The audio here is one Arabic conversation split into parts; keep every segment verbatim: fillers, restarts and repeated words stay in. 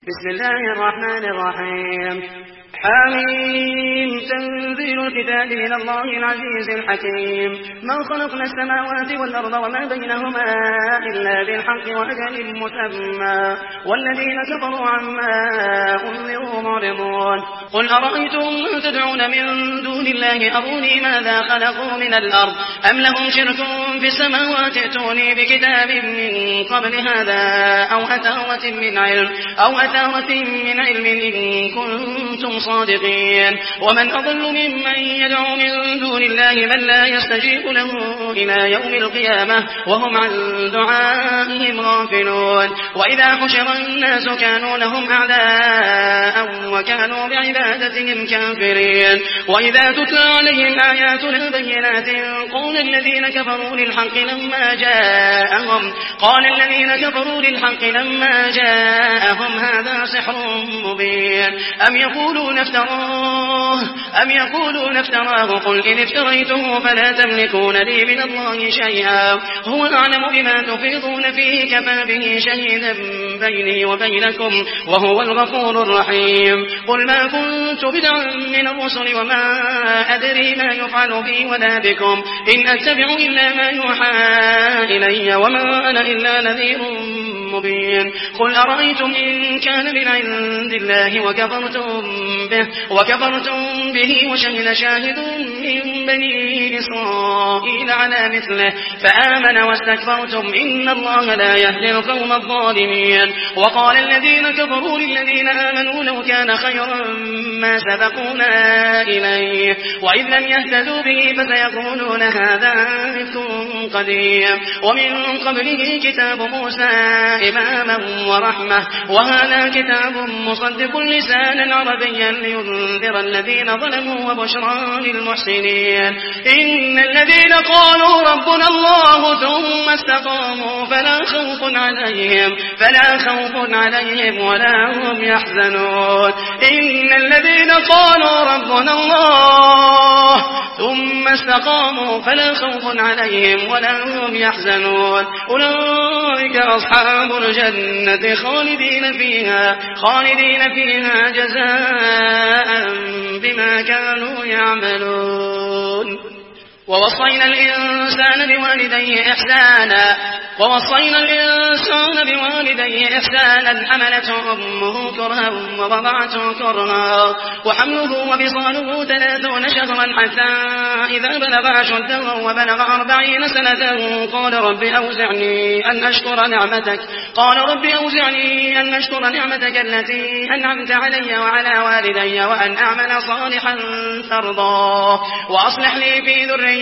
بسم الله الرحمن الرحيم. حميم. تنزيل الكتاب من الله العزيز الحكيم. ما خلقنا السماوات والأرض وما بينهما إلا بالحق وأجل مسمى والذين كفروا عما أنذروا معرضون. قل أرأيتم ما تدعون من دون الله أروني ماذا خلقوا من الأرض أم لهم شرك في السماوات ائتوني بكتاب من قبل هذا أو أثارة من علم أو أثارة من علم إن كنتم صادقين. ومن أضل ممن يدعو من دون الله من لا يستجيب له إلى يوم القيامة وهم عن دعائهم غافلون. وإذا حشر الناس كانوا لهم أعداء وكانوا بعبادتهم كافرين. وإذا تتلى عليهم آياتنا بينات قال الذين كفروا للحق لما جاءهم قال الذين كفروا للحق لما جاءهم هذا سحر مبين أم يقولون افتراه أم يقولون افتراه قل إن افتريته فلا تملكون لي من الله شيئا هو أعلم بما تفيضون فيه كفى به شهيدا بيني وبينكم وهو الغفور الرحيم. قل ما كنت بدعا من الرسل وما أدري ما يفعل بي ولا بكم إن أتبع إلا ما يوحى إلي وما أنا إلا نذير مبين. قل أرأيتم إن كان من عند الله وكفرتم به, وكفرتم به وشهد شاهد من بني إسرائيل على مثله فآمن واستكبرتم إن الله لا يهدي القوم الظالمين. وقال الذين كفروا للذين آمنوا لو كان خيرا ما سبقونا إليه وإذ لم يهتدوا به فسيقولون هذا إفك قديم. ومن قبله كتاب موسى إماما ورحمة وهذا كتاب مصدق لسانا عربيا لينذر الذين ظلموا وبشرى للمحسنين. إن الذين قالوا ربنا الله ثم استقاموا فلا خوف عليهم فلا خوف عليهم ولا هم يحزنون. إن الذين قالوا ربنا الله ثم استقاموا فلا خوف عليهم ولا هم يحزنون. أولئك أصحاب الجنة خالدين فيها خالدين فيها جزاء بما كانوا يعملون. ووصينا الإنسان بوالديه إحسانا ووصينا الإنسان بوالديه إحسانا حملته أمه كرها ووضعته كرها وحمله وفصاله ثلاثون شهرا حتى إذا بلغ أشده وبلغ أربعين سنة قال رب أوزعني أن أشكر نعمتك قال رب أوزعني أن أشكر نعمتك التي أنعمت علي وعلى والدي وأن أعمل صالحا ترضاه وأصلح لي في ذريتي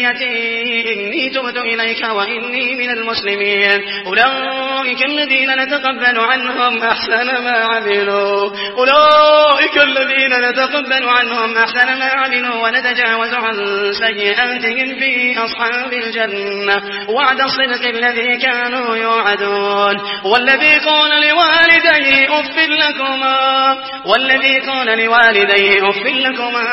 إني تبت إليك وإني من المسلمين. أولئك الذين نتقبل عنهم أحسن ما عملوا أولئك الذين نتقبل عنهم أحسن ما عملوا ونتجاوز عن سيئاتهم في أصحاب الجنة وعد الصدق الذي كانوا يوعدون. والذي قال لوالديه أف لكما والذي قال لوالديه أف لكما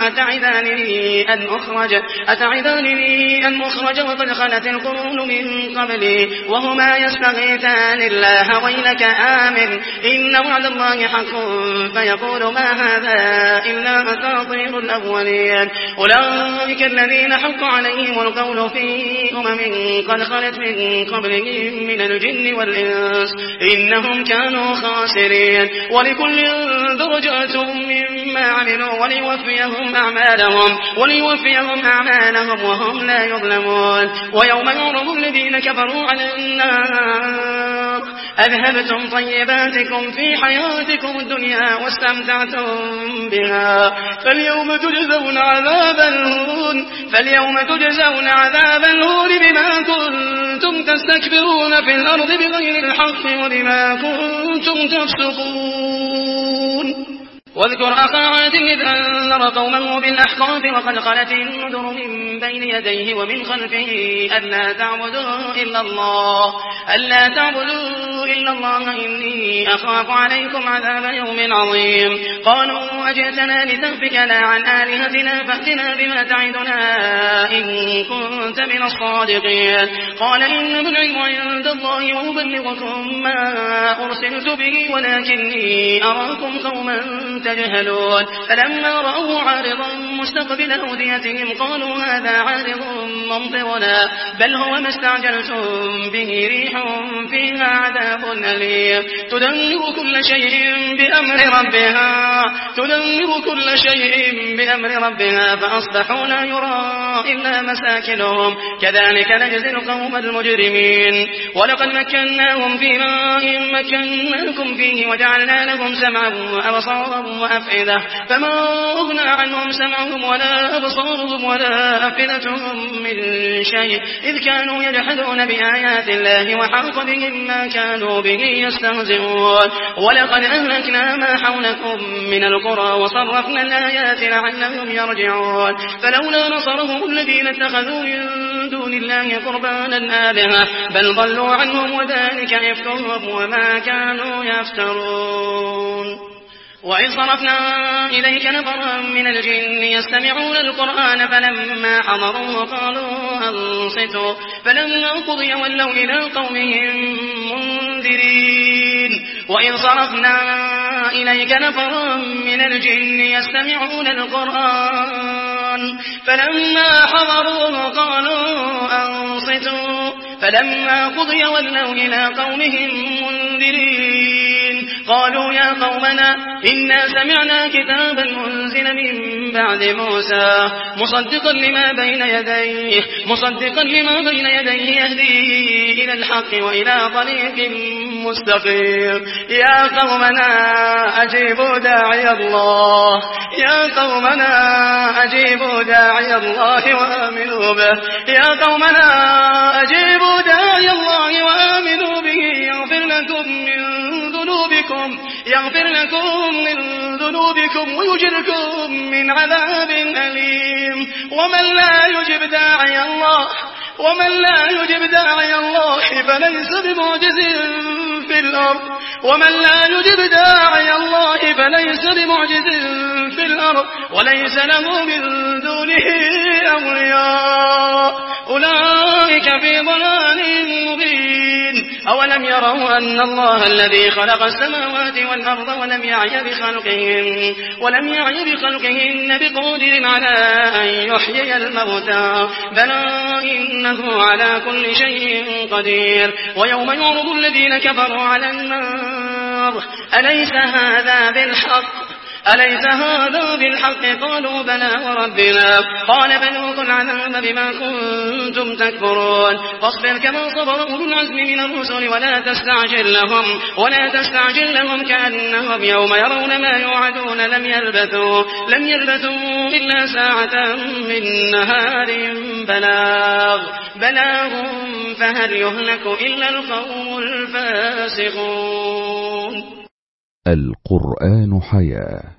أتعدانني أن أخرج أتعدانني أن أخرج وقد خلت القرون من قبلي وهما يستغيثان الله ويلك آمن إن وعد الله حق فيقول ما هذا إلا أساطير الأولين. أولئك الذين حق عليهم القول في أمم قد خلت من قبلهم من الجن والإنس إنهم كانوا خاسرين. ولكل درجات مما عملوا وليوفيهم أعمالهم وليوفيهم أعمالهم وهم لا يظلمون. ويوم يعرض الذين كفروا على النار أذهبتم طيباتكم في حياتكم الدنيا واستمتعتم بها فاليوم تجزون عذاب الهون فاليوم تجزون عذاب الهون بما كنتم تستكبرون في الأرض بغير الحق وبما كنتم تفسقون. واذكر أخا عاد إذ أنذر قومه بالأحقاف وقد خلت النذر من بين يديه ومن خلفه ألا تعبدوا إلا الله ألا تعبدوا إلا الله إني أخاف عليكم عذاب يوم عظيم. قالوا أجئتنا لتأفكنا عن آلهتنا فأتنا بما تعدنا إن كنت من الصادقين. قال إنما العلم عند الله وأبلغكم ما أرسلت به ولكني أراكم قوما تجهلون. فلما رأوه عارضا مستقبل أوديتهم قالوا هذا عارض ممطرنا بل هو ما استعجلتم به ريح فيها عذاب أليم تدمر كل شيء بأمر ربها تدمر كل شيء بأمر ربها فأصبحوا لا يرى إلا مساكنهم كذلك نجزي القوم المجرمين. ولقد مكناهم في ماء مكناكم فيه وجعلنا لهم سمعا وأبصارا وأفئدة فما أغنى عنهم سمعهم ولا أبصارهم ولا أفئدتهم من شيء إذ كانوا يجحدون بآيات الله وحاق بهم ما كانوا به يستهزئون. ولقد أهلكنا ما حولكم من القرى وصرفنا الآيات لعلهم يرجعون. فلولا نصرهم الذين اتخذوا من دون الله قربانا آلهة بل ضلوا عنهم وذلك إفكهم وما كانوا يفترون. وإذ صرفنا إليك نفرا من الجن يستمعون القرآن فلما حضروه قالوا أنصتوا فلما قضي ولوا إلى قومهم منذرين. وإذ صرفنا إليك نفرا من الجن يستمعون القرآن فلما حضروه قالوا أنصتوا فلما قضي ولوا إلى قومهم منذرين. قالوا يا قومنا إنا سمعنا كتابا منزل من بعد موسى مصدقا لما بين يديه مصدقا لما بين يديه يهدي إلى الحق وإلى طريق مستقيم. يا قومنا أجيبوا داعي الله يا قومنا أجيبوا داعي الله وآمنوا به يا قومنا أجيبوا داعي الله وآمنوا به يغفر لكم من ذنوبكم يغفر لكم من ذنوبكم ويجركم من عذاب أليم. ومن لا يجب داعي الله ومن لا يجب داعي الله فليس بمعجز في الأرض ومن لا يجب داعي الله فليس بمعجز في الأرض وليس له من دونه أولياء أولئك في ضلال مبين. أولم يروا أن الله الذي خلق السماوات والأرض ولم يعي بخلقهن ولم يعي بخلقهن بقادر على أن يحيي الموتى بلى إنه على كل شيء قدير. ويوم يعرض الذين كفروا على النار أليس هذا بالحق أليس هذا بالحق قالوا بلى وربنا قال فذوقوا العذاب بما كنتم تكفرون. فاصبر كما صبر أولو العزم من الرسل ولا تستعجل لهم ولا تستعجل لهم كأنهم يوم يرون ما يوعدون لم يلبثوا لم يلبثوا إلا ساعة من نهار بلاغ بلاغ فهل يهلك إلا القوم الفاسقون. القرآن حياة.